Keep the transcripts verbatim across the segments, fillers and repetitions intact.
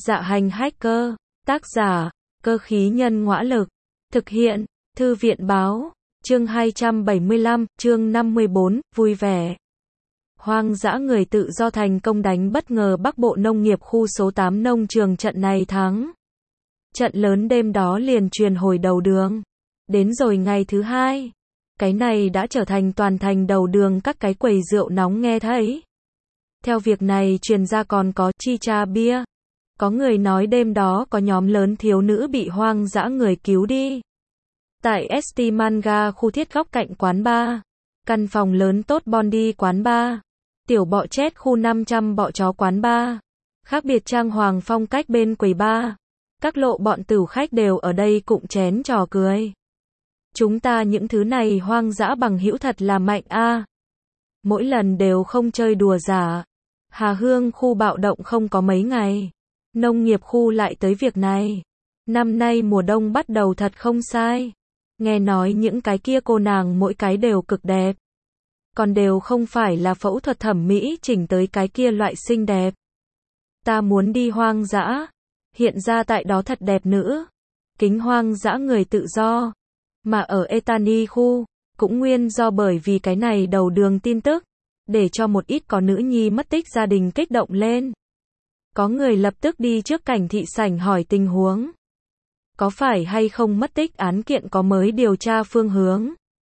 Dạ hành hacker, tác giả, cơ khí nhân ngõa lực, thực hiện, thư viện báo, chương hai trăm bảy mươi lăm, chương năm mươi bốn, vui vẻ. Hoang dã người tự do thành công đánh bất ngờ Bắc Bộ Nông nghiệp khu số tám nông trường, trận này thắng. Trận lớn đêm đó liền truyền hồi đầu đường. Đến rồi ngày thứ hai, cái này đã trở thành toàn thành đầu đường các cái quầy rượu nóng nghe thấy. Theo việc này truyền ra còn có chicha bia. Có người nói đêm đó có nhóm lớn thiếu nữ bị hoang dã người cứu đi. Tại ét tê Manga khu thiết góc cạnh quán bar. Căn phòng lớn tốt Bondi quán bar. Tiểu bọ chết khu năm trăm bọ chó quán bar. Khác biệt trang hoàng phong cách bên quầy bar. Các lộ bọn tửu khách đều ở đây cụng chén trò cười. Chúng ta những thứ này hoang dã bằng hữu thật là mạnh a. Mỗi lần đều không chơi đùa giả. Hà Hương khu bạo động không có mấy ngày. Nông nghiệp khu lại tới việc này. Năm nay mùa đông bắt đầu thật không sai. Nghe nói những cái kia cô nàng mỗi cái đều cực đẹp. Còn đều không phải là phẫu thuật thẩm mỹ chỉnh tới cái kia loại xinh đẹp. Ta muốn đi hoang dã. Hiện ra tại đó thật đẹp nữ. Kính hoang dã người tự do. Mà ở Etani khu, cũng nguyên do bởi vì cái này đầu đường tin tức. Để cho một ít có nữ nhi mất tích gia đình kích động lên. Có người lập tức đi trước cảnh thị sảnh hỏi tình huống. Có phải hay không mất tích án kiện có mới điều tra phương hướng.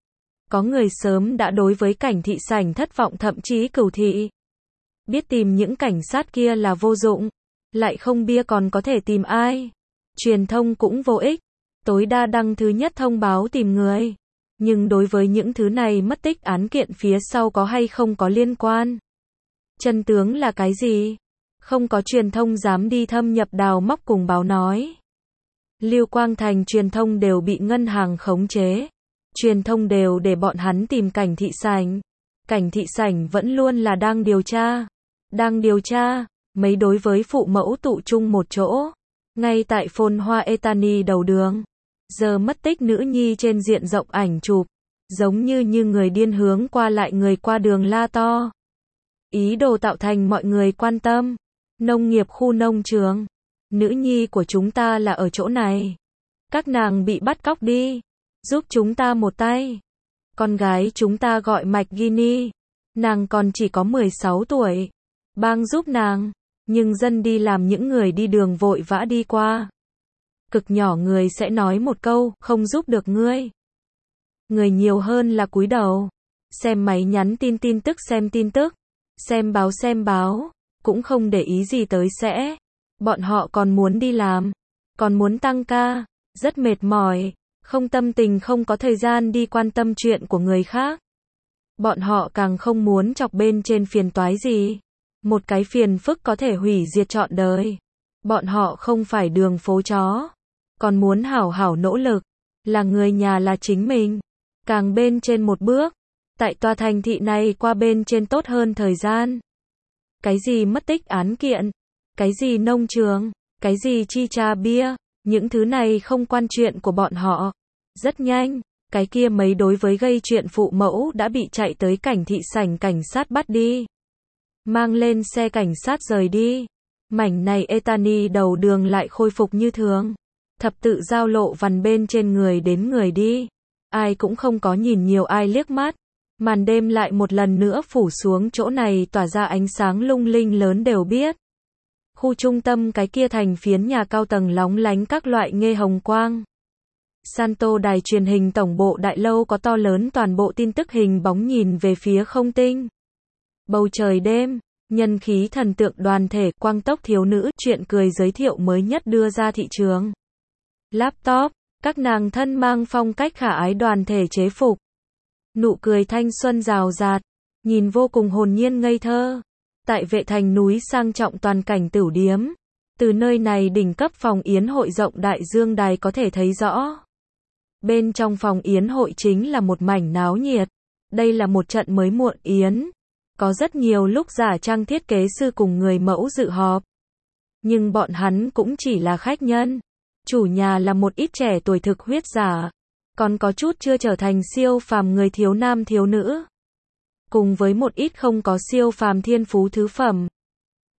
Có người sớm đã đối với cảnh thị sảnh thất vọng thậm chí cửu thị. Biết tìm những cảnh sát kia là vô dụng. Lại không bia còn có thể tìm ai. Truyền thông cũng vô ích. Tối đa đăng thứ nhất thông báo tìm người. Nhưng đối với những thứ này mất tích án kiện phía sau có hay không có liên quan. Chân tướng là cái gì? Không có truyền thông dám đi thâm nhập đào móc cùng báo nói. Lưu Quang Thành truyền thông đều bị ngân hàng khống chế. Truyền thông đều để bọn hắn tìm cảnh thị sảnh. Cảnh thị sảnh vẫn luôn là đang điều tra. Đang điều tra, mấy đối với phụ mẫu tụ chung một chỗ. Ngay tại phồn hoa Etani đầu đường. Giờ mất tích nữ nhi trên diện rộng ảnh chụp. Giống như như người điên hướng qua lại người qua đường la to. Ý đồ tạo thành mọi người quan tâm. Nông nghiệp khu nông trường. Nữ nhi của chúng ta là ở chỗ này. Các nàng bị bắt cóc đi. Giúp chúng ta một tay. Con gái chúng ta gọi Mạch Gini. Nàng còn chỉ có mười sáu tuổi. Bang giúp nàng. Nhưng dân đi làm những người đi đường vội vã đi qua. Cực nhỏ người sẽ nói một câu, không giúp được ngươi. Người nhiều hơn là cúi đầu. Xem máy nhắn tin tin tức xem tin tức. Xem báo xem báo. Cũng không để ý gì tới sẽ. Bọn họ còn muốn đi làm. Còn muốn tăng ca. Rất mệt mỏi. Không tâm tình không có thời gian đi quan tâm chuyện của người khác. Bọn họ càng không muốn chọc bên trên phiền toái gì. Một cái phiền phức có thể hủy diệt trọn đời. Bọn họ không phải đường phố chó. Còn muốn hảo hảo nỗ lực. Là người nhà là chính mình. Càng bên trên một bước. Tại tòa thành thị này qua bên trên tốt hơn thời gian. Cái gì mất tích án kiện. Cái gì nông trường. Cái gì chi cha bia. Những thứ này không quan chuyện của bọn họ. Rất nhanh. Cái kia mấy đối với gây chuyện phụ mẫu đã bị chạy tới cảnh thị sảnh cảnh sát bắt đi. Mang lên xe cảnh sát rời đi. Mảnh này Etani đầu đường lại khôi phục như thường. Thập tự giao lộ vằn bên trên người đến người đi. Ai cũng không có nhìn nhiều ai liếc mắt. Màn đêm lại một lần nữa phủ xuống chỗ này tỏa ra ánh sáng lung linh lớn đều biết. Khu trung tâm cái kia thành phiến nhà cao tầng lóng lánh các loại nghe hồng quang. Santo đài truyền hình tổng bộ đại lâu có to lớn toàn bộ tin tức hình bóng nhìn về phía không tinh. Bầu trời đêm, nhân khí thần tượng đoàn thể quang tốc thiếu nữ chuyện cười giới thiệu mới nhất đưa ra thị trường. Laptop, các nàng thân mang phong cách khả ái đoàn thể chế phục. Nụ cười thanh xuân rào rạt, nhìn vô cùng hồn nhiên ngây thơ. Tại vệ thành núi sang trọng toàn cảnh tửu điếm. Từ nơi này đỉnh cấp phòng yến hội rộng đại dương đài có thể thấy rõ. Bên trong phòng yến hội chính là một mảnh náo nhiệt. Đây là một trận mới muộn yến. Có rất nhiều lúc giả trang thiết kế sư cùng người mẫu dự họp. Nhưng bọn hắn cũng chỉ là khách nhân. Chủ nhà là một ít trẻ tuổi thực huyết giả. Còn có chút chưa trở thành siêu phàm người thiếu nam thiếu nữ. Cùng với một ít không có siêu phàm thiên phú thứ phẩm.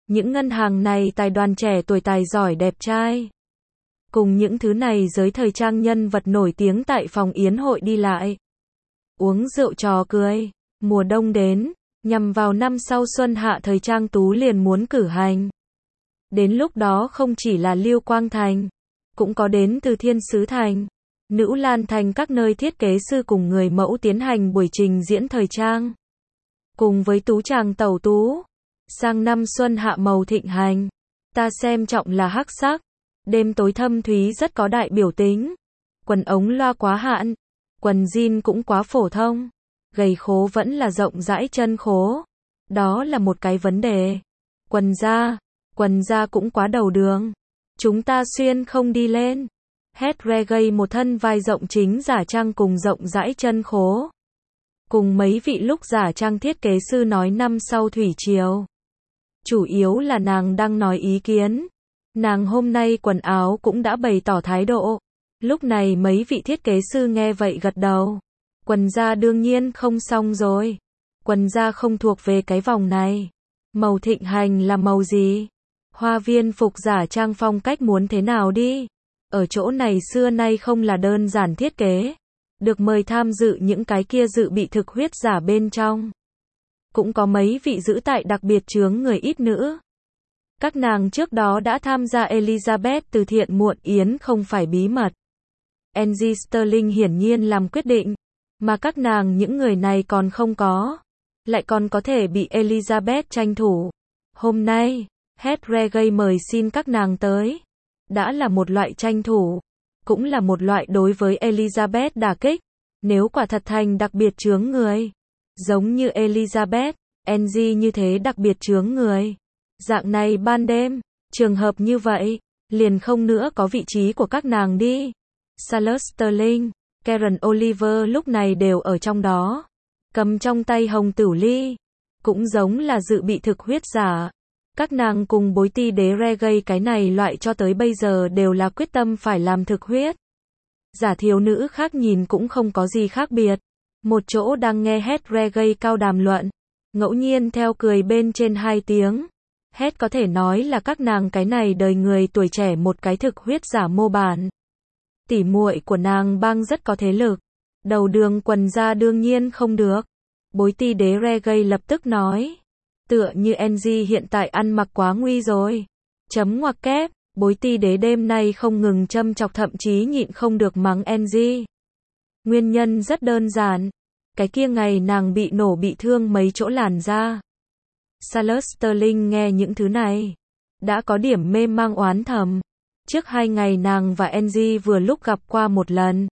Những ngân hàng này tài đoàn trẻ tuổi tài giỏi đẹp trai. Cùng những thứ này giới thời trang nhân vật nổi tiếng tại phòng yến hội đi lại. Uống rượu trò cười. Mùa đông đến, nhằm vào năm sau xuân hạ thời trang tú liền muốn cử hành. Đến lúc đó không chỉ là Lưu Quang Thành, cũng có đến từ Thiên Sứ Thành, Nữ Lan Thành các nơi thiết kế sư cùng người mẫu tiến hành buổi trình diễn thời trang. Cùng với tú chàng tẩu tú, sang năm xuân hạ màu thịnh hành, ta xem trọng là hắc sắc, đêm tối thâm thúy rất có đại biểu tính. Quần ống loa quá hạn, quần jean cũng quá phổ thông, gầy khố vẫn là rộng rãi chân khố. Đó là một cái vấn đề. Quần da, quần da cũng quá đầu đường. Chúng ta xuyên không đi lên. Het reggae một thân vai rộng chính giả trang cùng rộng rãi chân khố. Cùng mấy vị lúc giả trang thiết kế sư nói năm sau thủy triều. Chủ yếu là nàng đang nói ý kiến. Nàng hôm nay quần áo cũng đã bày tỏ thái độ. Lúc này mấy vị thiết kế sư nghe vậy gật đầu. Quần da đương nhiên không xong rồi. Quần da không thuộc về cái vòng này. Màu thịnh hành là màu gì? Hoa viên phục giả trang phong cách muốn thế nào đi? Ở chỗ này xưa nay không là đơn giản thiết kế. Được mời tham dự những cái kia dự bị thực huyết giả bên trong. Cũng có mấy vị giữ tại đặc biệt chướng người ít nữ. Các nàng trước đó đã tham gia Elizabeth từ thiện muộn yến không phải bí mật. Angie Sterling hiển nhiên làm quyết định, mà các nàng những người này còn không có. Lại còn có thể bị Elizabeth tranh thủ. Hôm nay, Het Reggae mời xin các nàng tới. Đã là một loại tranh thủ, cũng là một loại đối với Elizabeth đả kích. Nếu quả thật thành đặc biệt chướng người, giống như Elizabeth, Angie như thế đặc biệt chướng người. Dạng này ban đêm, trường hợp như vậy, liền không nữa có vị trí của các nàng đi. Charlotte Sterling, Karen Oliver lúc này đều ở trong đó. Cầm trong tay hồng tửu ly. Cũng giống là dự bị thực huyết giả. Các nàng cùng bối ti đế reggae cái này loại cho tới bây giờ đều là quyết tâm phải làm thực huyết. Giả thiếu nữ khác nhìn cũng không có gì khác biệt. Một chỗ đang nghe Het reggae cao đàm luận. Ngẫu nhiên theo cười bên trên hai tiếng. Het có thể nói là các nàng cái này đời người tuổi trẻ một cái thực huyết giả mô bản. Tỉ muội của nàng bang rất có thế lực. Đầu đường quần da đương nhiên không được. Bối ti đế reggae lập tức nói. Tựa như Angie hiện tại ăn mặc quá nguy rồi. Chấm ngoặc kép, bối ti đế đêm nay không ngừng châm chọc thậm chí nhịn không được mắng Angie. Nguyên nhân rất đơn giản. Cái kia ngày nàng bị nổ bị thương mấy chỗ làn da. Charlotte Sterling nghe những thứ này. Đã có điểm mê mang oán thầm. Trước hai ngày nàng và Angie vừa lúc gặp qua một lần.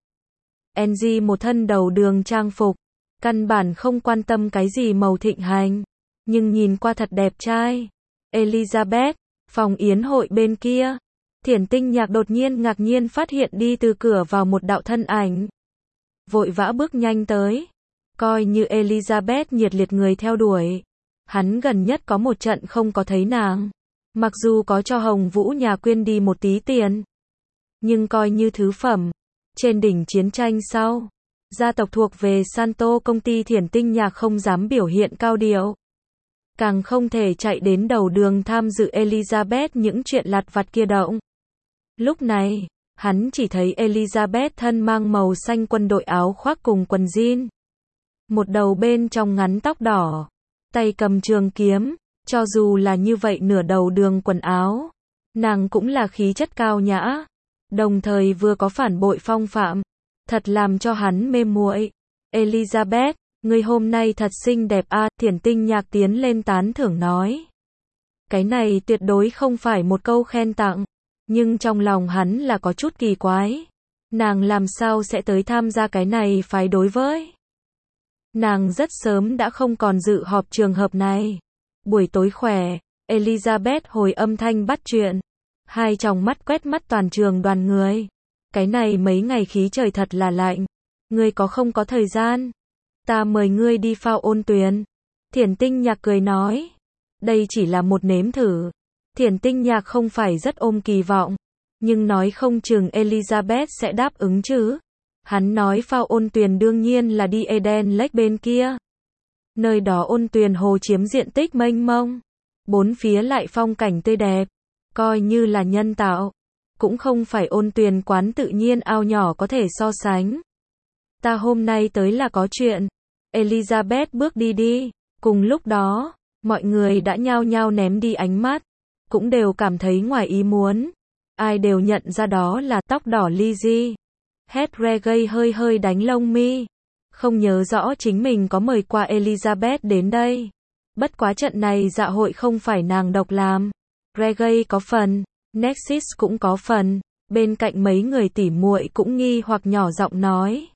Angie một thân đầu đường trang phục. Căn bản không quan tâm cái gì màu thịnh hành. Nhưng nhìn qua thật đẹp trai. Elizabeth, phòng yến hội bên kia. Thiển Tinh Nhạc đột nhiên ngạc nhiên phát hiện đi từ cửa vào một đạo thân ảnh. Vội vã bước nhanh tới. Coi như Elizabeth nhiệt liệt người theo đuổi. Hắn gần nhất có một trận không có thấy nàng. Mặc dù có cho Hồng Vũ nhà quyên đi một tí tiền. Nhưng coi như thứ phẩm. Trên đỉnh chiến tranh sau. Gia tộc thuộc về Santo công ty Thiển Tinh Nhạc không dám biểu hiện cao điệu. Càng không thể chạy đến đầu đường tham dự Elizabeth những chuyện lặt vặt kia động. Lúc này, hắn chỉ thấy Elizabeth thân mang màu xanh quân đội áo khoác cùng quần jean. Một đầu bên trong ngắn tóc đỏ. Tay cầm trường kiếm. Cho dù là như vậy nửa đầu đường quần áo. Nàng cũng là khí chất cao nhã. Đồng thời vừa có phản bội phong phạm. Thật làm cho hắn mê muội. Elizabeth, người hôm nay thật xinh đẹp a, à, Thiển Tinh Nhạc tiến lên tán thưởng nói. Cái này tuyệt đối không phải một câu khen tặng. Nhưng trong lòng hắn là có chút kỳ quái. Nàng làm sao sẽ tới tham gia cái này phái đối với. Nàng rất sớm đã không còn dự họp trường hợp này. Buổi tối khỏe, Elizabeth hồi âm thanh bắt chuyện. Hai tròng mắt quét mắt toàn trường đoàn người. Cái này mấy ngày khí trời thật là lạnh. Ngươi có không có thời gian? Ta mời ngươi đi phao ôn tuyền. Thiển Tinh Nhạc cười nói. Đây chỉ là một nếm thử. Thiển Tinh Nhạc không phải rất ôm kỳ vọng. Nhưng nói không chừng Elizabeth sẽ đáp ứng chứ. Hắn nói phao ôn tuyền đương nhiên là đi Eden Lake bên kia. Nơi đó ôn tuyền hồ chiếm diện tích mênh mông. bốn phía lại phong cảnh tươi đẹp, coi như là nhân tạo, cũng không phải ôn tuyền quán tự nhiên ao nhỏ có thể so sánh. Ta hôm nay tới là có chuyện. Elizabeth bước đi đi. Cùng lúc đó, mọi người đã nhao nhao ném đi ánh mắt, cũng đều cảm thấy ngoài ý muốn. Ai đều nhận ra đó là tóc đỏ Lizzie. Hedregay hơi hơi đánh lông mi. Không nhớ rõ chính mình có mời qua Elizabeth đến đây. Bất quá trận này dạ hội không phải nàng độc làm. Regay có phần, Nexus cũng có phần. Bên cạnh mấy người tỉ muội cũng nghi hoặc nhỏ giọng nói.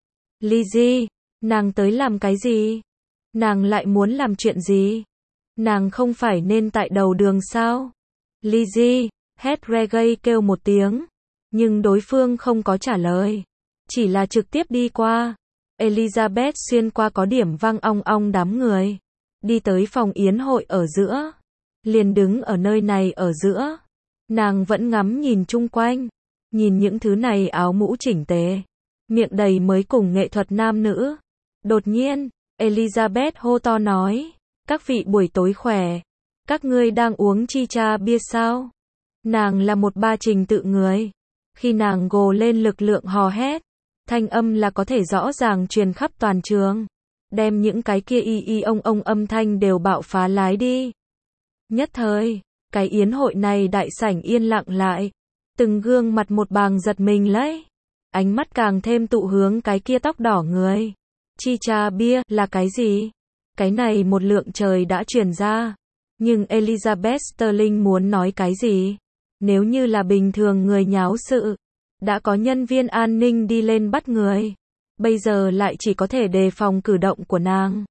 Lizzie, nàng tới làm cái gì? Nàng lại muốn làm chuyện gì? Nàng không phải nên tại đầu đường sao? Lizzie, Hedregay kêu một tiếng. Nhưng đối phương không có trả lời. Chỉ là trực tiếp đi qua. Elizabeth xuyên qua có điểm vang ong ong đám người. Đi tới phòng yến hội ở giữa. Liền đứng ở nơi này ở giữa. Nàng vẫn ngắm nhìn chung quanh. Nhìn những thứ này áo mũ chỉnh tề. Miệng đầy mới cùng nghệ thuật nam nữ. Đột nhiên, Elizabeth hô to nói. Các vị buổi tối khỏe. Các ngươi đang uống chi cha bia sao? Nàng là một ba trình tự người. Khi nàng gồ lên lực lượng hò hét. Thanh âm là có thể rõ ràng truyền khắp toàn trường. Đem những cái kia y y ông ông âm thanh đều bạo phá lái đi. Nhất thời, cái yến hội này đại sảnh yên lặng lại. Từng gương mặt một bàng giật mình lấy. Ánh mắt càng thêm tụ hướng cái kia tóc đỏ người. Chi cha bia là cái gì? Cái này một lượng trời đã truyền ra. Nhưng Elizabeth Sterling muốn nói cái gì? Nếu như là bình thường người nháo sự, đã có nhân viên an ninh đi lên bắt người. Bây giờ lại chỉ có thể đề phòng cử động của nàng.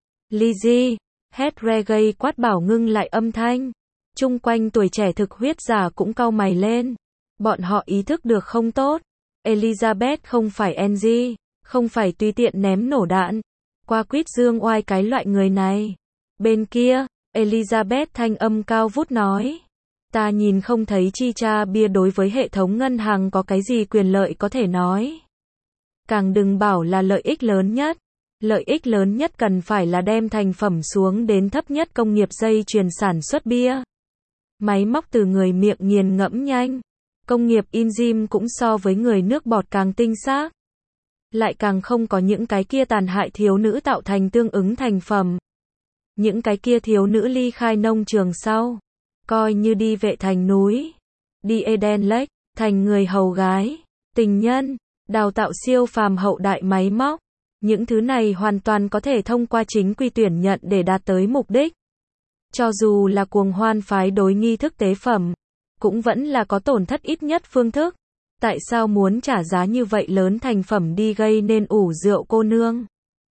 Lizzie, Hedregay quát bảo ngưng lại âm thanh. Chung quanh tuổi trẻ thực huyết giả cũng cau mày lên. Bọn họ ý thức được không tốt. Elizabeth không phải Angie, không phải tùy tiện ném nổ đạn. Qua quýt dương oai cái loại người này. Bên kia, Elizabeth thanh âm cao vút nói. Ta nhìn không thấy chi cha bia đối với hệ thống ngân hàng có cái gì quyền lợi có thể nói. Càng đừng bảo là lợi ích lớn nhất. Lợi ích lớn nhất cần phải là đem thành phẩm xuống đến thấp nhất công nghiệp dây chuyền sản xuất bia. Máy móc từ người miệng nghiền ngẫm nhanh. Công nghiệp enzyme cũng so với người nước bọt càng tinh xác. Lại càng không có những cái kia tàn hại thiếu nữ tạo thành tương ứng thành phẩm. Những cái kia thiếu nữ ly khai nông trường sau. Coi như đi vệ thành núi. Đi Eden Lake, thành người hầu gái, tình nhân, đào tạo siêu phàm hậu đại máy móc. Những thứ này hoàn toàn có thể thông qua chính quy tuyển nhận để đạt tới mục đích. Cho dù là cuồng hoan phái đối nghi thức tế phẩm, cũng vẫn là có tổn thất ít nhất phương thức. Tại sao muốn trả giá như vậy lớn thành phẩm đi gây nên ủ rượu cô nương?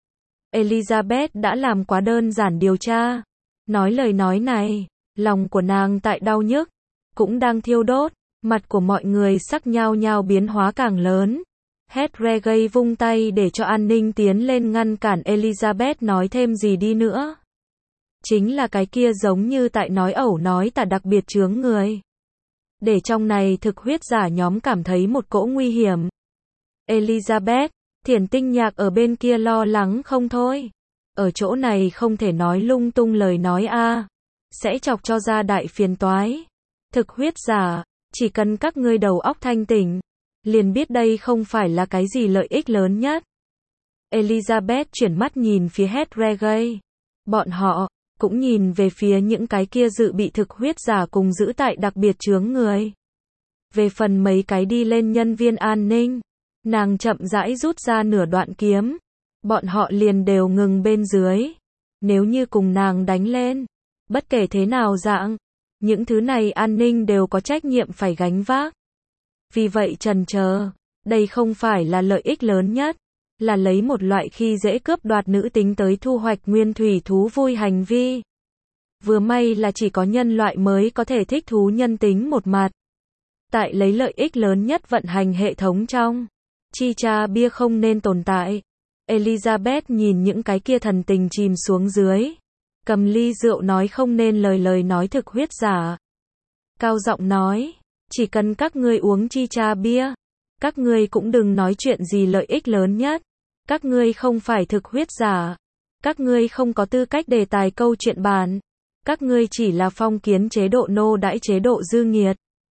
Elizabeth đã làm quá đơn giản điều tra. Nói lời nói này, lòng của nàng tại đau nhức, cũng đang thiêu đốt. Mặt của mọi người sắc nhao nhao biến hóa càng lớn. Hedregay vung tay để cho an ninh tiến lên ngăn cản Elizabeth nói thêm gì đi nữa. Chính là cái kia giống như tại nói ẩu nói tả đặc biệt chướng người. Để trong này thực huyết giả nhóm cảm thấy một cỗ nguy hiểm. Elizabeth, Thiển Tinh Nhạc ở bên kia lo lắng không thôi. Ở chỗ này không thể nói lung tung lời nói a, sẽ chọc cho ra đại phiền toái. Thực huyết giả, chỉ cần các ngươi đầu óc thanh tỉnh, liền biết đây không phải là cái gì lợi ích lớn nhất. Elizabeth chuyển mắt nhìn phía Hedregay. Bọn họ cũng nhìn về phía những cái kia dự bị thực huyết giả cùng giữ tại đặc biệt chướng người. Về phần mấy cái đi lên nhân viên an ninh, nàng chậm rãi rút ra nửa đoạn kiếm. Bọn họ liền đều ngừng bên dưới. Nếu như cùng nàng đánh lên, bất kể thế nào dạng, những thứ này an ninh đều có trách nhiệm phải gánh vác. Vì vậy trần chờ, đây không phải là lợi ích lớn nhất, là lấy một loại khi dễ cướp đoạt nữ tính tới thu hoạch nguyên thủy thú vui hành vi. Vừa may là chỉ có nhân loại mới có thể thích thú nhân tính một mặt. Tại lấy lợi ích lớn nhất vận hành hệ thống trong, chi cha bia không nên tồn tại. Elizabeth nhìn những cái kia thần tình chìm xuống dưới. Cầm ly rượu nói không nên lời lời nói thực huyết giả. Cao giọng nói, chỉ cần các ngươi uống chi cha bia, các ngươi cũng đừng nói chuyện gì lợi ích lớn nhất. Các ngươi không phải thực huyết giả. Các ngươi không có tư cách đề tài câu chuyện bàn. Các ngươi chỉ là phong kiến chế độ nô đãi chế độ dư nghiệt.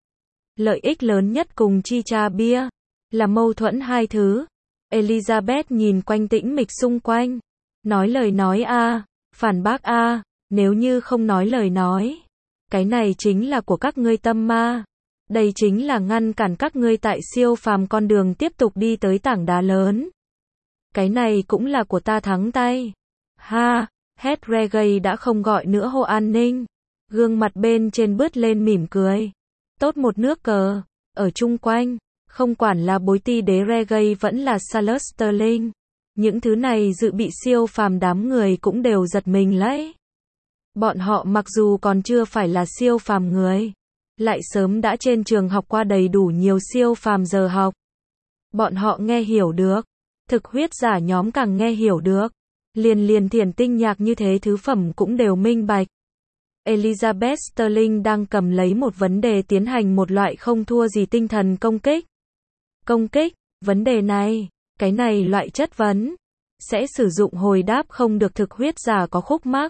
Lợi ích lớn nhất cùng chi cha bia là mâu thuẫn hai thứ. Elizabeth nhìn quanh tĩnh mịch xung quanh. Nói lời nói a, phản bác a, nếu như không nói lời nói. Cái này chính là của các ngươi tâm ma. Đây chính là ngăn cản các ngươi tại siêu phàm con đường tiếp tục đi tới tảng đá lớn. Cái này cũng là của ta thắng tay. Ha, hét Reggae đã không gọi nữa hô an ninh. Gương mặt bên trên bứt lên mỉm cười. Tốt một nước cờ. Ở chung quanh, không quản là bối ti đế Reggae vẫn là Salus Sterling. Những thứ này dự bị siêu phàm đám người cũng đều giật mình lấy. Bọn họ mặc dù còn chưa phải là siêu phàm người, lại sớm đã trên trường học qua đầy đủ nhiều siêu phàm giờ học. Bọn họ nghe hiểu được. Thực huyết giả nhóm càng nghe hiểu được. Liền liền thiền tinh nhạc như thế thứ phẩm cũng đều minh bạch. Elizabeth Sterling đang cầm lấy một vấn đề tiến hành một loại không thua gì tinh thần công kích. Công kích, vấn đề này, cái này loại chất vấn, sẽ sử dụng hồi đáp không được thực huyết giả có khúc mắc.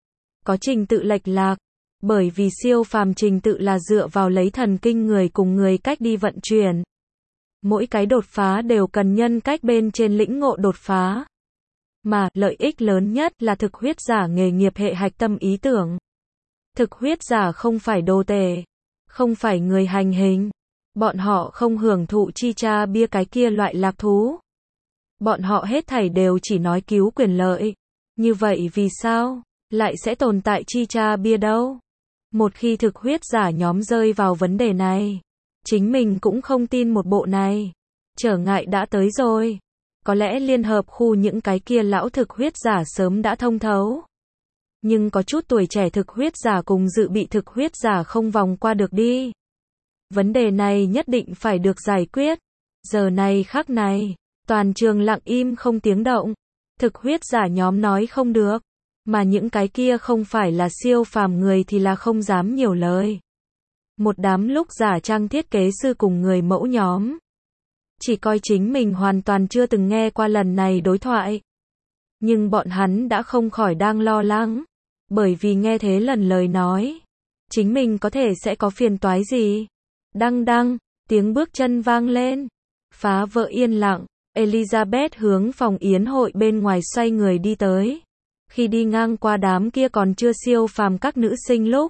Có trình tự lệch lạc, bởi vì siêu phàm trình tự là dựa vào lấy thần kinh người cùng người cách đi vận chuyển. Mỗi cái đột phá đều cần nhân cách bên trên lĩnh ngộ đột phá. Mà, lợi ích lớn nhất là thực huyết giả nghề nghiệp hệ hạch tâm ý tưởng. Thực huyết giả không phải đồ tể, không phải người hành hình. Bọn họ không hưởng thụ chi cha bia cái kia loại lạc thú. Bọn họ hết thảy đều chỉ nói cứu quyền lợi. Như vậy vì sao lại sẽ tồn tại chi cha bia đâu? Một khi thực huyết giả nhóm rơi vào vấn đề này, chính mình cũng không tin một bộ này. Trở ngại đã tới rồi. Có lẽ liên hợp khu những cái kia lão thực huyết giả sớm đã thông thấu. Nhưng có chút tuổi trẻ thực huyết giả cùng dự bị thực huyết giả không vòng qua được đi. Vấn đề này nhất định phải được giải quyết. Giờ này khắc này, toàn trường lặng im không tiếng động. Thực huyết giả nhóm nói không được. Mà những cái kia không phải là siêu phàm người thì là không dám nhiều lời. Một đám lúc giả trang thiết kế sư cùng người mẫu nhóm. Chỉ coi chính mình hoàn toàn chưa từng nghe qua lần này đối thoại. Nhưng bọn hắn đã không khỏi đang lo lắng. Bởi vì nghe thế lần lời nói. Chính mình có thể sẽ có phiền toái gì. Đăng đăng, tiếng bước chân vang lên. Phá vỡ yên lặng. Elizabeth hướng phòng yến hội bên ngoài xoay người đi tới. Khi đi ngang qua đám kia còn chưa siêu phàm các nữ sinh lúc.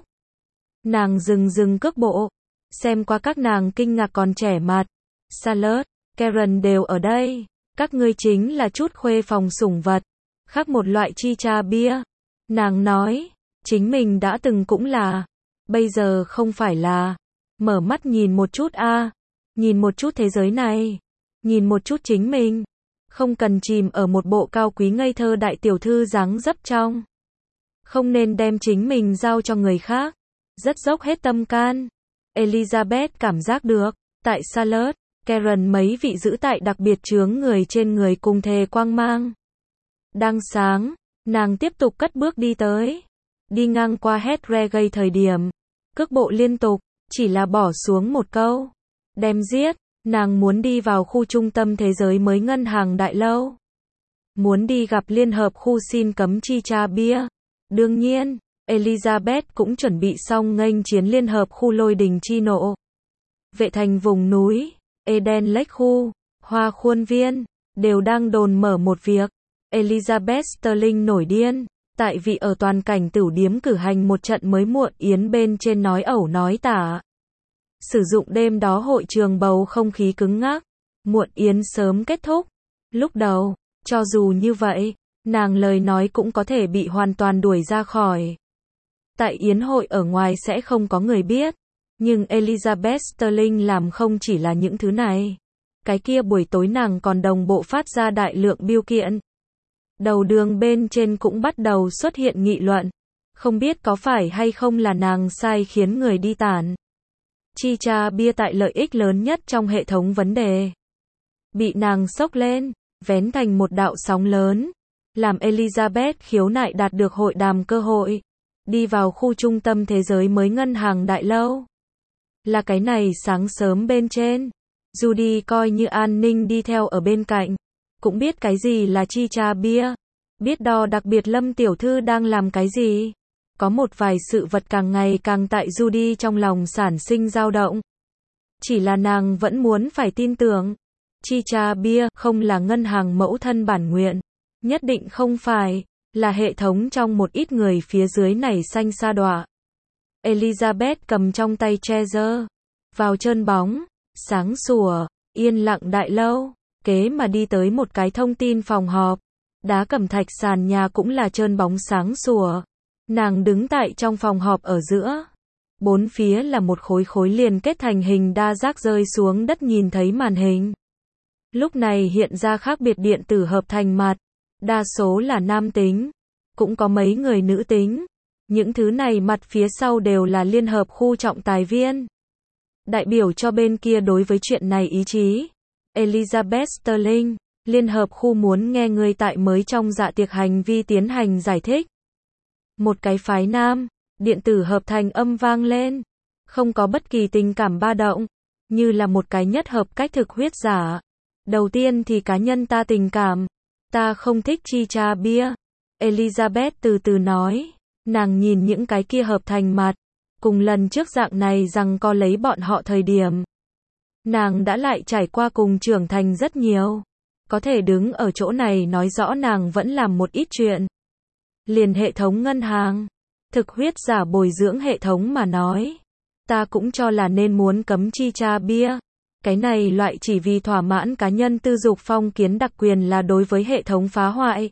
Nàng dừng dừng cước bộ. Xem qua các nàng kinh ngạc còn trẻ mặt. Charlotte, Karen đều ở đây. Các ngươi chính là chút khuê phòng sủng vật. Khác một loại chi cha bia. Nàng nói, chính mình đã từng cũng là. Bây giờ không phải là. Mở mắt nhìn một chút a, nhìn một chút thế giới này. Nhìn một chút chính mình. Không cần chìm ở một bộ cao quý ngây thơ đại tiểu thư dáng dấp trong. Không nên đem chính mình giao cho người khác. Rất dốc hết tâm can. Elizabeth cảm giác được, tại Charlotte, Karen mấy vị giữ tại đặc biệt chướng người trên người cùng thề quang mang. Đang sáng, nàng tiếp tục cất bước đi tới. Đi ngang qua hét Reggae thời điểm. Cước bộ liên tục, chỉ là bỏ xuống một câu. Đem giết. Nàng muốn đi vào khu trung tâm thế giới mới ngân hàng đại lâu. Muốn đi gặp liên hợp khu xin cấm chi cha bia. Đương nhiên, Elizabeth cũng chuẩn bị xong nghênh chiến liên hợp khu lôi đình chi nộ. Vệ thành vùng núi, Eden Lake khu, Hoa Khuôn Viên, đều đang đồn mở một việc. Elizabeth Sterling nổi điên, tại vì ở toàn cảnh tửu điếm cử hành một trận mới muộn yến bên trên nói ẩu nói tả. Sử dụng đêm đó hội trường bầu không khí cứng ngắc, muộn yến sớm kết thúc. Lúc đầu, cho dù như vậy, nàng lời nói cũng có thể bị hoàn toàn đuổi ra khỏi. Tại yến hội ở ngoài sẽ không có người biết, nhưng Elizabeth Sterling làm không chỉ là những thứ này. Cái kia buổi tối nàng còn đồng bộ phát ra đại lượng bưu kiện. Đầu đường bên trên cũng bắt đầu xuất hiện nghị luận, không biết có phải hay không là nàng sai khiến người đi tản. Chi cha bia tại lợi ích lớn nhất trong hệ thống vấn đề. Bị nàng sốc lên, vén thành một đạo sóng lớn. Làm Elizabeth khiếu nại đạt được hội đàm cơ hội. Đi vào khu trung tâm thế giới mới ngân hàng đại lâu. Là cái này sáng sớm bên trên. Judy coi như an ninh đi theo ở bên cạnh. Cũng biết cái gì là chi cha bia. Biết đo đặc biệt Lâm tiểu thư đang làm cái gì. có một vài sự vật càng ngày càng tại Judy trong lòng sản sinh dao động. Chỉ là nàng vẫn muốn phải tin tưởng. Chicha Bia không là ngân hàng mẫu thân bản nguyện. Nhất định không phải, là hệ thống trong một ít người phía dưới này xanh xa đọa. Elizabeth cầm trong tay Treasure. Vào trơn bóng, sáng sủa, yên lặng đại lâu. Kế mà đi tới một cái thông tin phòng họp. Đá cẩm thạch sàn nhà cũng là trơn bóng sáng sủa. Nàng đứng tại trong phòng họp ở giữa. Bốn phía là một khối khối liền kết thành hình đa giác rơi xuống đất nhìn thấy màn hình. Lúc này hiện ra khác biệt điện tử hợp thành mặt. Đa số là nam tính. Cũng có mấy người nữ tính. Những thứ này mặt phía sau đều là Liên hợp khu trọng tài viên. Đại biểu cho bên kia đối với chuyện này ý chí. Elizabeth Sterling, Liên hợp khu muốn nghe người tại mới trong dạ tiệc hành vi tiến hành giải thích. Một cái phái nam, điện tử hợp thành âm vang lên. Không có bất kỳ tình cảm ba động. Như là một cái nhất hợp cách thực huyết giả. Đầu tiên thì cá nhân ta tình cảm. Ta không thích Chicha Bia. Elizabeth từ từ nói. Nàng nhìn những cái kia hợp thành mặt. Cùng lần trước dạng này rằng có lấy bọn họ thời điểm. Nàng đã lại trải qua cùng trưởng thành rất nhiều. Có thể đứng ở chỗ này nói rõ nàng vẫn làm một ít chuyện. Liền hệ thống ngân hàng. Thực huyết giả bồi dưỡng hệ thống mà nói. Ta cũng cho là nên muốn cấm Chicha Bia. Cái này loại chỉ vì thỏa mãn cá nhân tư dục phong kiến đặc quyền là đối với hệ thống phá hoại.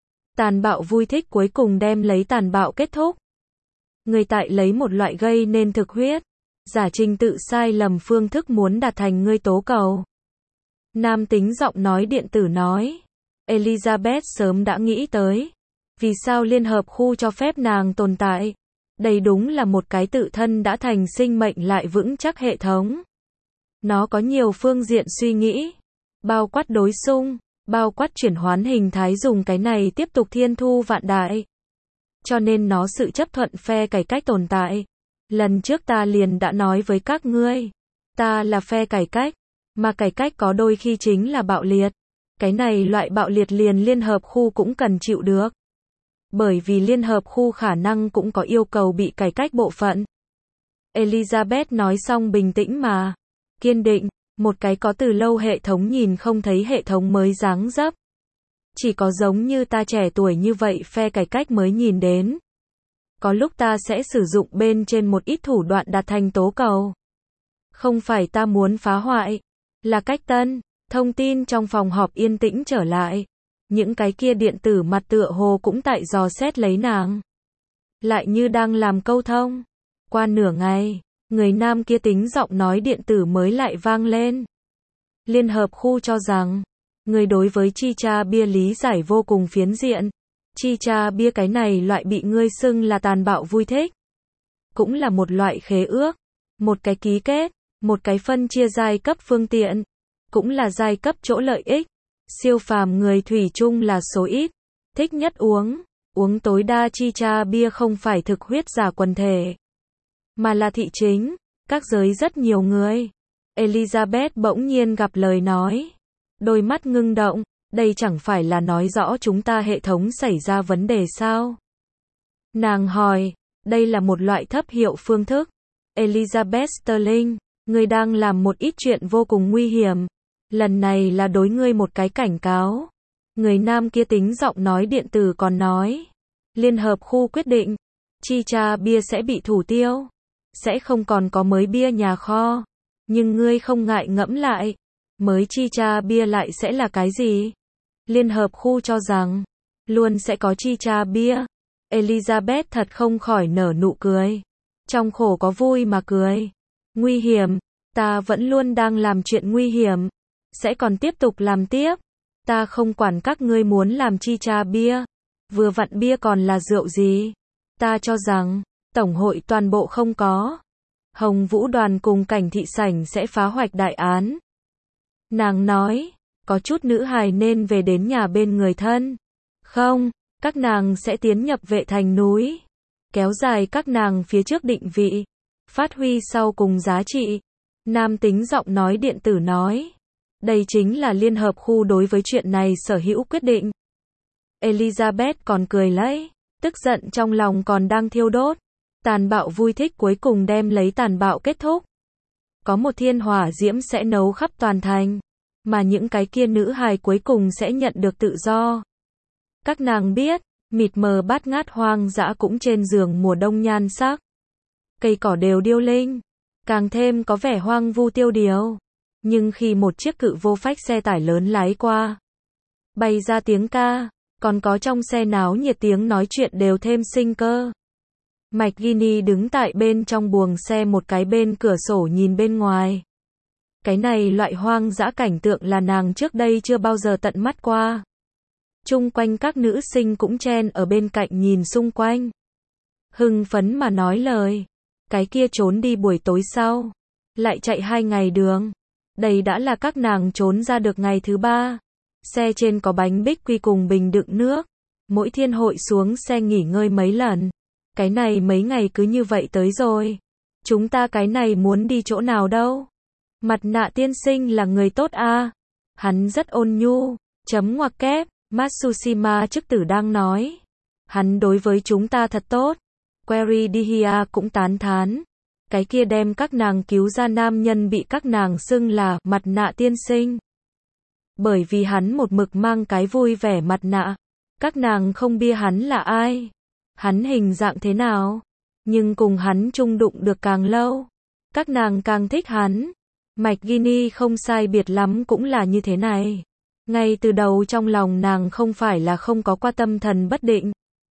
Tàn bạo vui thích cuối cùng đem lấy tàn bạo kết thúc. Người tại lấy một loại gây nên thực huyết. Giả trình tự sai lầm phương thức muốn đạt thành ngươi tố cầu. Nam tính giọng nói điện tử nói. Elizabeth sớm đã nghĩ tới. Vì sao Liên hợp khu cho phép nàng tồn tại? Đây đúng là một cái tự thân đã thành sinh mệnh lại vững chắc hệ thống. Nó có nhiều phương diện suy nghĩ. Bao quát đối xung, bao quát chuyển hoán hình thái dùng cái này tiếp tục thiên thu vạn đại. Cho nên nó sự chấp thuận phe cải cách tồn tại. Lần trước ta liền đã nói với các ngươi. Ta là phe cải cách. Mà cải cách có đôi khi chính là bạo liệt. Cái này loại bạo liệt liền Liên hợp khu cũng cần chịu được. Bởi vì Liên hợp khu khả năng cũng có yêu cầu bị cải cách bộ phận. Elizabeth nói xong bình tĩnh mà. Kiên định, một cái có từ lâu hệ thống nhìn không thấy hệ thống mới dáng dấp. Chỉ có giống như ta trẻ tuổi như vậy phe cải cách mới nhìn đến. Có lúc ta sẽ sử dụng bên trên một ít thủ đoạn đạt thành tố cầu. Không phải ta muốn phá hoại, là cách tân, thông tin trong phòng họp yên tĩnh trở lại. Những cái kia điện tử mặt tựa hồ cũng tại dò xét lấy nàng. Lại như đang làm câu thông. Qua nửa ngày, người nam kia tính giọng nói điện tử mới lại vang lên. Liên hợp khu cho rằng, người đối với Chicha Bia lý giải vô cùng phiến diện. Chicha Bia cái này loại bị ngươi xưng là tàn bạo vui thích. Cũng là một loại khế ước, một cái ký kết, một cái phân chia giai cấp phương tiện. Cũng là giai cấp chỗ lợi ích. Siêu phàm người thủy chung là số ít. Thích nhất uống, uống tối đa Chicha Bia không phải thực huyết giả quần thể. Mà là thị chính, các giới rất nhiều người. Elizabeth bỗng nhiên gặp lời nói. Đôi mắt ngưng động, đây chẳng phải là nói rõ chúng ta hệ thống xảy ra vấn đề sao? Nàng hỏi, đây là một loại thấp hiệu phương thức. Elizabeth Sterling, ngươi đang làm một ít chuyện vô cùng nguy hiểm. Lần này là đối ngươi một cái cảnh cáo. Người nam kia tính giọng nói điện tử còn nói. Liên hợp khu quyết định, Chicha Bia sẽ bị thủ tiêu. Sẽ không còn có mới bia nhà kho. Nhưng ngươi không ngại ngẫm lại. Mới Chicha Bia lại sẽ là cái gì? Liên hợp khu cho rằng, luôn sẽ có Chicha Bia. Elizabeth thật không khỏi nở nụ cười. Trong khổ có vui mà cười. Nguy hiểm, ta vẫn luôn đang làm chuyện nguy hiểm. Sẽ còn tiếp tục làm tiếp. Ta không quản các ngươi muốn làm Chicha Bia. Vừa vặn bia còn là rượu gì. Ta cho rằng, Tổng hội toàn bộ không có. Hồng Vũ đoàn cùng cảnh thị sảnh sẽ phá hoạch đại án. Nàng nói, có chút nữ hài nên về đến nhà bên người thân. Không, các nàng sẽ tiến nhập vệ thành núi. Kéo dài các nàng phía trước định vị. Phát huy sau cùng giá trị. Nam tính giọng nói điện tử nói. Đây chính là liên hợp khu đối với chuyện này sở hữu quyết định. Elizabeth còn cười lấy. Tức giận trong lòng còn đang thiêu đốt. Tàn bạo vui thích cuối cùng đem lấy tàn bạo kết thúc. Có một thiên hỏa diễm sẽ nấu khắp toàn thành. Mà những cái kia nữ hài cuối cùng sẽ nhận được tự do. Các nàng biết, mịt mờ bát ngát hoang dã cũng trên giường mùa đông nhan sắc. Cây cỏ đều điêu linh. Càng thêm có vẻ hoang vu tiêu điều. Nhưng khi một chiếc cự vô phách xe tải lớn lái qua, bay ra tiếng ca, còn có trong xe náo nhiệt tiếng nói chuyện đều thêm sinh cơ. McGinny đứng tại bên trong buồng xe một cái bên cửa sổ nhìn bên ngoài. Cái này loại hoang dã cảnh tượng là nàng trước đây chưa bao giờ tận mắt qua. Chung quanh các nữ sinh cũng chen ở bên cạnh nhìn xung quanh. Hưng phấn mà nói lời. Cái kia trốn đi buổi tối sau. Lại chạy hai ngày đường. Đây đã là các nàng trốn ra được ngày thứ ba. Xe trên có bánh bích quy cùng bình đựng nước. Mỗi thiên hội xuống xe nghỉ ngơi mấy lần. Cái này mấy ngày cứ như vậy tới rồi. Chúng ta cái này muốn đi chỗ nào đâu. Mặt nạ tiên sinh là người tốt a. Hắn rất ôn nhu. Chấm ngoặc kép. Matsushima chức tử đang nói. Hắn đối với chúng ta thật tốt. Query Dihia cũng tán thán. Cái kia đem các nàng cứu ra nam nhân bị các nàng xưng là mặt nạ tiên sinh. Bởi vì hắn một mực mang cái vui vẻ mặt nạ. Các nàng không bia hắn là ai. Hắn hình dạng thế nào. Nhưng cùng hắn chung đụng được càng lâu. Các nàng càng thích hắn. McGinny không sai biệt lắm cũng là như thế này. Ngay từ đầu trong lòng nàng không phải là không có qua tâm thần bất định.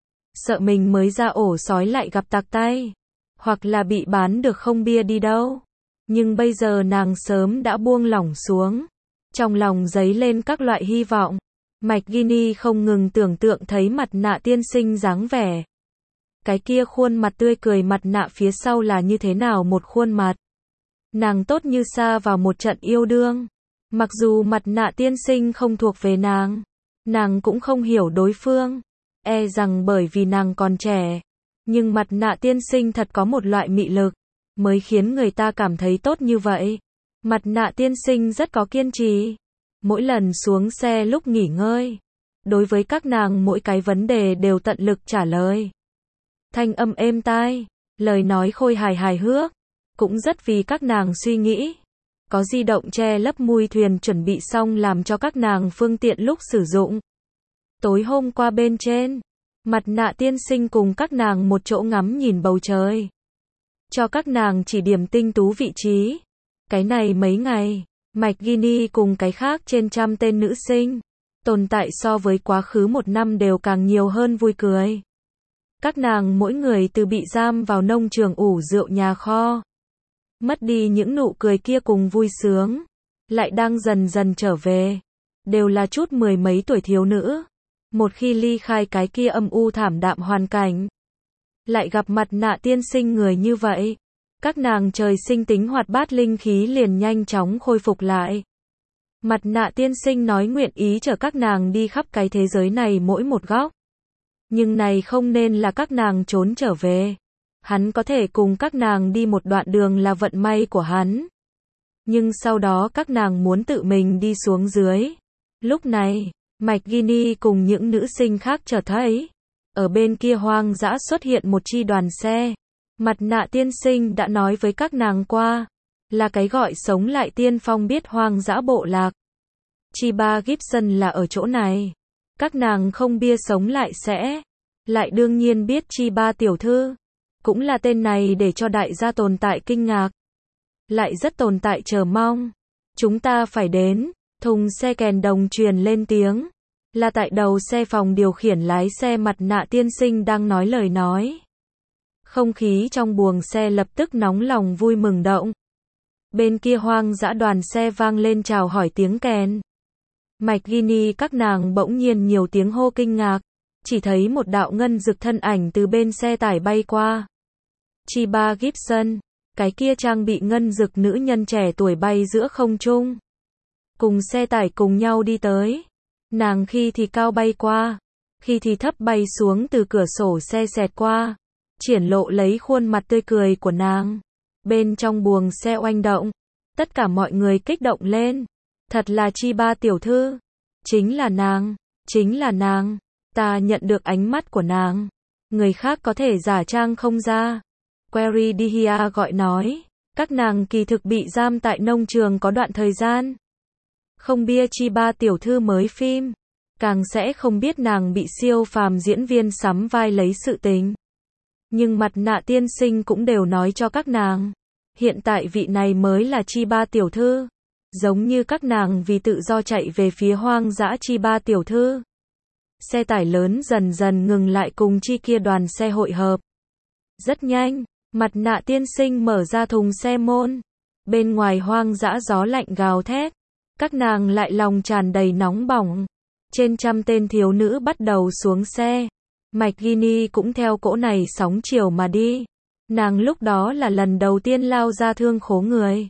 Sợ mình mới ra ổ sói lại gặp tạc tay. Hoặc là bị bán được không bia đi đâu. Nhưng bây giờ nàng sớm đã buông lỏng xuống. Trong lòng dấy lên các loại hy vọng. McGinny không ngừng tưởng tượng thấy mặt nạ tiên sinh dáng vẻ. Cái kia khuôn mặt tươi cười mặt nạ phía sau là như thế nào một khuôn mặt. Nàng tốt như sa vào một trận yêu đương. Mặc dù mặt nạ tiên sinh không thuộc về nàng. Nàng cũng không hiểu đối phương. E rằng bởi vì nàng còn trẻ. Nhưng mặt nạ tiên sinh thật có một loại mị lực. Mới khiến người ta cảm thấy tốt như vậy. Mặt nạ tiên sinh rất có kiên trì. Mỗi lần xuống xe lúc nghỉ ngơi. Đối với các nàng mỗi cái vấn đề đều tận lực trả lời. Thanh âm êm tai. Lời nói khôi hài hài hước. Cũng rất vì các nàng suy nghĩ. Có di động che lấp mui thuyền chuẩn bị xong làm cho các nàng phương tiện lúc sử dụng. Tối hôm qua bên trên. Mặt nạ tiên sinh cùng các nàng một chỗ ngắm nhìn bầu trời. Cho các nàng chỉ điểm tinh tú vị trí. Cái này mấy ngày. McGinny cùng cái khác trên trăm tên nữ sinh. Tồn tại so với quá khứ một năm đều càng nhiều hơn vui cười. Các nàng mỗi người từ bị giam vào nông trường ủ rượu nhà kho. Mất đi những nụ cười kia cùng vui sướng. Lại đang dần dần trở về. Đều là chút mười mấy tuổi thiếu nữ. Một khi ly khai cái kia âm u thảm đạm hoàn cảnh. Lại gặp mặt nạ tiên sinh người như vậy. Các nàng trời sinh tính hoạt bát linh khí liền nhanh chóng khôi phục lại. Mặt nạ tiên sinh nói nguyện ý chở các nàng đi khắp cái thế giới này mỗi một góc. Nhưng này không nên là các nàng trốn trở về. Hắn có thể cùng các nàng đi một đoạn đường là vận may của hắn. Nhưng sau đó các nàng muốn tự mình đi xuống dưới. Lúc này, McGinny cùng những nữ sinh khác trở thấy. Ở bên kia hoang dã xuất hiện một chi đoàn xe. Mặt nạ tiên sinh đã nói với các nàng qua. Là cái gọi sống lại tiên phong biết hoang dã bộ lạc. Chiba Gibson là ở chỗ này. Các nàng không bia sống lại sẽ. Lại đương nhiên biết Chiba tiểu thư. Cũng là tên này để cho đại gia tồn tại kinh ngạc. Lại rất tồn tại chờ mong. Chúng ta phải đến. Thùng xe kèn đồng truyền lên tiếng. Là tại đầu xe phòng điều khiển lái xe mặt nạ tiên sinh đang nói lời nói. Không khí trong buồng xe lập tức nóng lòng vui mừng động. Bên kia hoang dã đoàn xe vang lên chào hỏi tiếng kèn. McGinny các nàng bỗng nhiên nhiều tiếng hô kinh ngạc. Chỉ thấy một đạo ngân rực thân ảnh từ bên xe tải bay qua. Chiba Gibson, cái kia trang bị ngân rực nữ nhân trẻ tuổi bay giữa không trung. Cùng xe tải cùng nhau đi tới. Nàng khi thì cao bay qua, khi thì thấp bay xuống từ cửa sổ xe xẹt qua. Triển lộ lấy khuôn mặt tươi cười của nàng. Bên trong buồng xe oanh động. Tất cả mọi người kích động lên. Thật là Chiba tiểu thư. Chính là nàng. Chính là nàng. Ta nhận được ánh mắt của nàng. người khác có thể giả trang không ra. Query gọi nói, các nàng kỳ thực bị giam tại nông trường có đoạn thời gian. Không bia Chiba tiểu thư mới phim, càng sẽ không biết nàng bị siêu phàm diễn viên sắm vai lấy sự tình. Nhưng mặt nạ tiên sinh cũng đều nói cho các nàng, hiện tại vị này mới là Chiba tiểu thư, giống như các nàng vì tự do chạy về phía hoang dã Chiba tiểu thư. Xe tải lớn dần dần ngừng lại cùng chi kia đoàn xe hội hợp. Rất nhanh, mặt nạ tiên sinh mở ra thùng xe môn. Bên ngoài hoang dã gió lạnh gào thét. Các nàng lại lòng tràn đầy nóng bỏng. Trên trăm tên thiếu nữ bắt đầu xuống xe. McGinny cũng theo cỗ này sóng chiều mà đi. Nàng lúc đó là lần đầu tiên lao ra thương khố người.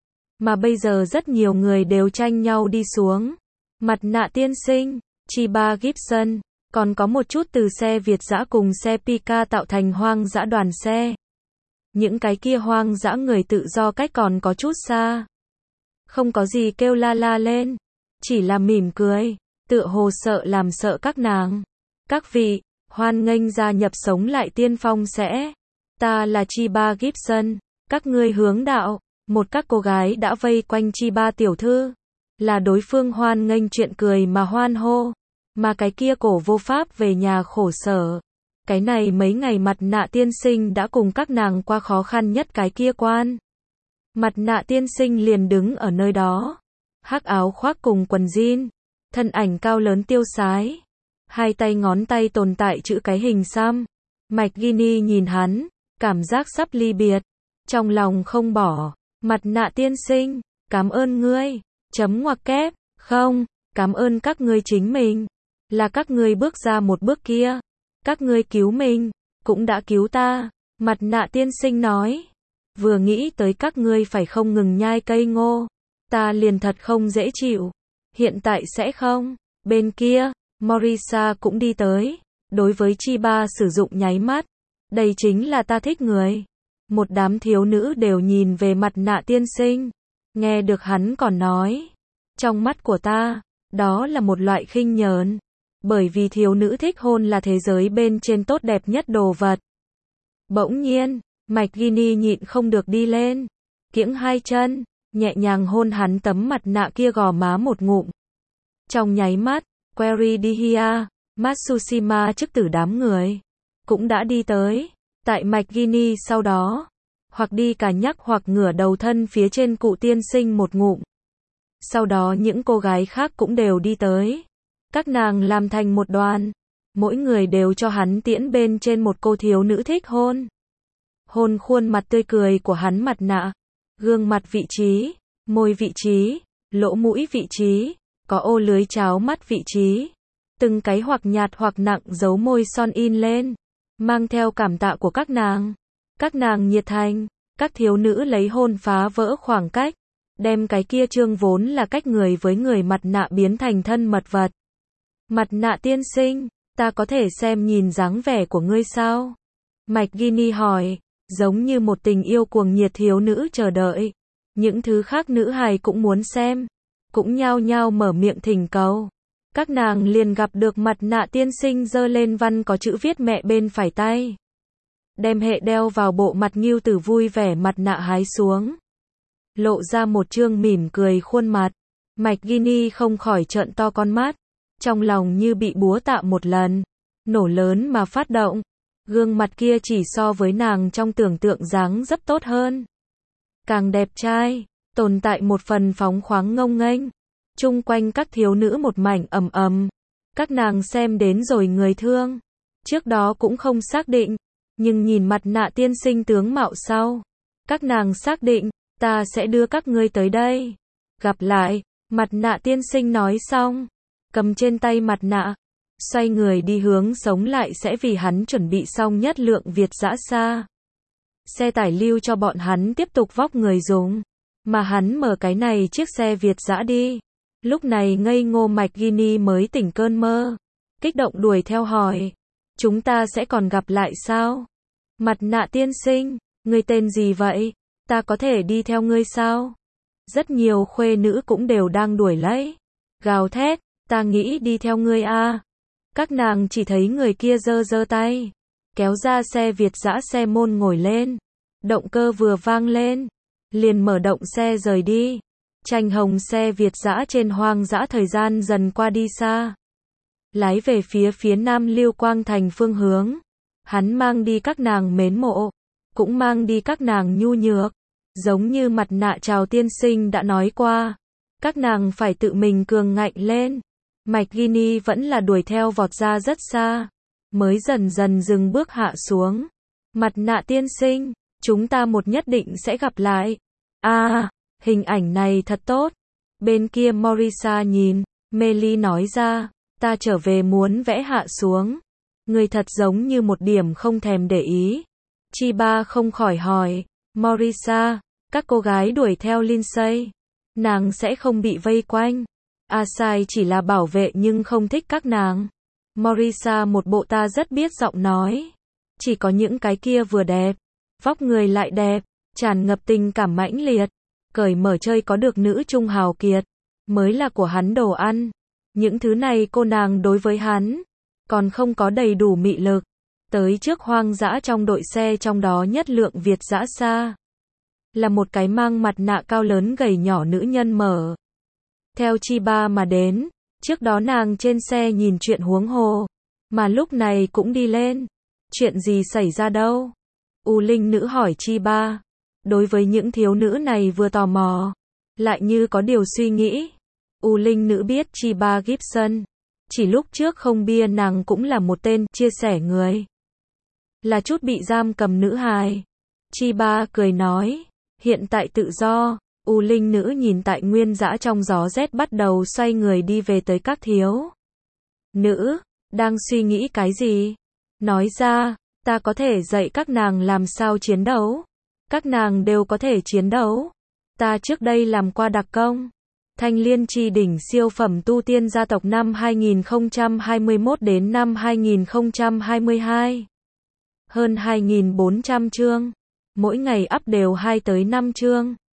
Mà bây giờ rất nhiều người đều tranh nhau đi xuống. Mặt nạ tiên sinh, Chiba Gibson, còn có một chút từ xe Việt dã cùng xe Pika tạo thành hoang dã đoàn xe. Những cái kia hoang dã người tự do cách còn có chút xa. Không có gì kêu la la lên, chỉ là mỉm cười, tựa hồ sợ làm sợ các nàng. Các vị, hoan nghênh gia nhập sống lại tiên phong sẽ. Ta là Chiba Gibson, các ngươi hướng đạo. Một các cô gái đã vây quanh Chiba tiểu thư. Là đối phương hoan nghênh chuyện cười mà hoan hô. Mà cái kia cổ vô pháp về nhà khổ sở. Cái này mấy ngày mặt nạ tiên sinh đã cùng các nàng qua khó khăn nhất cái kia quan. Mặt nạ tiên sinh liền đứng ở nơi đó. Hắc áo khoác cùng quần jean. Thân ảnh cao lớn tiêu sái. Hai tay ngón tay tồn tại chữ cái hình xăm. McGinny nhìn hắn, cảm giác sắp ly biệt. Trong lòng không bỏ. Mặt nạ tiên sinh, cảm ơn ngươi. Chấm ngoặc kép, không, cảm ơn các ngươi chính mình. Là các ngươi bước ra một bước kia. Các ngươi cứu mình, cũng đã cứu ta. Mặt nạ tiên sinh nói. Vừa nghĩ tới các ngươi phải không ngừng nhai cây ngô. Ta liền thật không dễ chịu. Hiện tại sẽ không. Bên kia, Morisa cũng đi tới. Đối với Chiba sử dụng nháy mắt. Đây chính là ta thích người. Một đám thiếu nữ đều nhìn về mặt nạ tiên sinh. Nghe được hắn còn nói. Trong mắt của ta, đó là một loại khinh nhờn. Bởi vì thiếu nữ thích hôn là thế giới bên trên tốt đẹp nhất đồ vật. Bỗng nhiên, McGinny nhịn không được đi lên. Kiễng hai chân, nhẹ nhàng hôn hắn tấm mặt nạ kia gò má một ngụm. Trong nháy mắt, Query Dihia, Matsushima chức tử đám người. Cũng đã đi tới. Tại McGinny sau đó. Hoặc đi cả nhắc hoặc ngửa đầu thân phía trên cụ tiên sinh một ngụm. Sau đó những cô gái khác cũng đều đi tới. Các nàng làm thành một đoàn. Mỗi người đều cho hắn tiễn bên trên một cô thiếu nữ thích hôn. Hôn khuôn mặt tươi cười của hắn mặt nạ. Gương mặt vị trí. Môi vị trí. Lỗ mũi vị trí. Có ô lưới cháo mắt vị trí. Từng cái hoặc nhạt hoặc nặng dấu môi son in lên. Mang theo cảm tạ của các nàng. Các nàng nhiệt thành. Các thiếu nữ lấy hôn phá vỡ khoảng cách. Đem cái kia trương vốn là cách người với người mặt nạ biến thành thân mật vật. Mặt nạ tiên sinh, ta có thể xem nhìn dáng vẻ của ngươi sao? McGinny hỏi, giống như một tình yêu cuồng nhiệt thiếu nữ chờ đợi. Những thứ khác nữ hài cũng muốn xem. Cũng nhao nhao mở miệng thỉnh cầu. Các nàng liền gặp được mặt nạ tiên sinh giơ lên văn có chữ viết mẹ bên phải tay. Đem hệ đeo vào bộ mặt Ngưu Tử vui vẻ mặt nạ hái xuống. Lộ ra một trương mỉm cười khuôn mặt. McGinny không khỏi trợn to con mắt. Trong lòng như bị búa tạ một lần. Nổ lớn mà phát động. Gương mặt kia chỉ so với nàng trong tưởng tượng dáng dấp tốt hơn. Càng đẹp trai. Tồn tại một phần phóng khoáng ngông nghênh. Chung quanh các thiếu nữ một mảnh ầm ầm. Các nàng xem đến rồi người thương. Trước đó cũng không xác định. Nhưng nhìn mặt nạ tiên sinh tướng mạo sau. Các nàng xác định. Ta sẽ đưa các ngươi tới đây. Gặp lại. Mặt nạ tiên sinh nói xong. Cầm trên tay mặt nạ. Xoay người đi hướng sống lại sẽ vì hắn chuẩn bị xong nhất lượng Việt dã xa. Xe tải lưu cho bọn hắn tiếp tục vóc người dùng. Mà hắn mở cái này chiếc xe Việt dã đi. Lúc này ngây ngô McGinny mới tỉnh cơn mơ. Kích động đuổi theo hỏi. Chúng ta sẽ còn gặp lại sao? Mặt nạ tiên sinh, ngươi tên gì vậy? Ta có thể đi theo ngươi sao? Rất nhiều khuê nữ cũng đều đang đuổi lấy. Gào thét, ta nghĩ đi theo ngươi a. Các nàng chỉ thấy người kia giơ giơ tay. kéo ra xe Việt dã, xe môn ngồi lên. Động cơ vừa vang lên, liền mở động xe rời đi. Tranh hồng xe Việt dã trên hoang dã thời gian dần qua đi xa. Lái về phía phía nam Lưu Quang Thành phương hướng. Hắn mang đi các nàng mến mộ, cũng mang đi các nàng nhu nhược. Giống như mặt nạ Trào tiên sinh đã nói qua, các nàng phải tự mình cường ngạnh lên. Mạch Gini vẫn là đuổi theo vọt ra rất xa, mới dần dần dừng bước hạ xuống. Mặt nạ tiên sinh, chúng ta một nhất định sẽ gặp lại. À, hình ảnh này thật tốt. Bên kia Morisa nhìn, Meli nói ra, ta trở về muốn vẽ hạ xuống. Người thật giống như một điểm không thèm để ý. Chiba không khỏi hỏi, Morisa, các cô gái đuổi theo Lindsay, nàng sẽ không bị vây quanh. Asai chỉ là bảo vệ nhưng không thích các nàng. Morisa một bộ ta rất biết giọng nói. Chỉ có những cái kia vừa đẹp, vóc người lại đẹp, tràn ngập tình cảm mãnh liệt, cởi mở chơi có được nữ trung hào kiệt, mới là của hắn đồ ăn. Những thứ này cô nàng đối với hắn, còn không có đầy đủ mị lực. Tới trước hoang dã trong đội xe trong đó nhất lượng Việt dã xa. Là một cái mang mặt nạ cao lớn gầy nhỏ nữ nhân mở. Theo Chiba mà đến, trước đó nàng trên xe nhìn chuyện huống hồ, mà lúc này cũng đi lên. Chuyện gì xảy ra đâu? U Linh nữ hỏi Chiba. Đối với những thiếu nữ này vừa tò mò, lại như có điều suy nghĩ. U Linh nữ biết Chiba Gibson. Chỉ lúc trước không bia nàng cũng là một tên chia sẻ người. Là chút bị giam cầm nữ hài. Chiba cười nói. Hiện tại tự do. U Linh nữ nhìn tại nguyên dã trong gió rét bắt đầu xoay người đi về tới các thiếu nữ. Đang suy nghĩ cái gì? Nói ra, ta có thể dạy các nàng làm sao chiến đấu. Các nàng đều có thể chiến đấu. Ta trước đây làm qua đặc công. Thanh Liên Chi đỉnh siêu phẩm tu tiên gia tộc năm hai nghìn không trăm hai mươi mốt đến năm hai nghìn không trăm hai mươi hai. Hơn hai nghìn bốn trăm chương. Mỗi ngày up đều hai tới năm chương.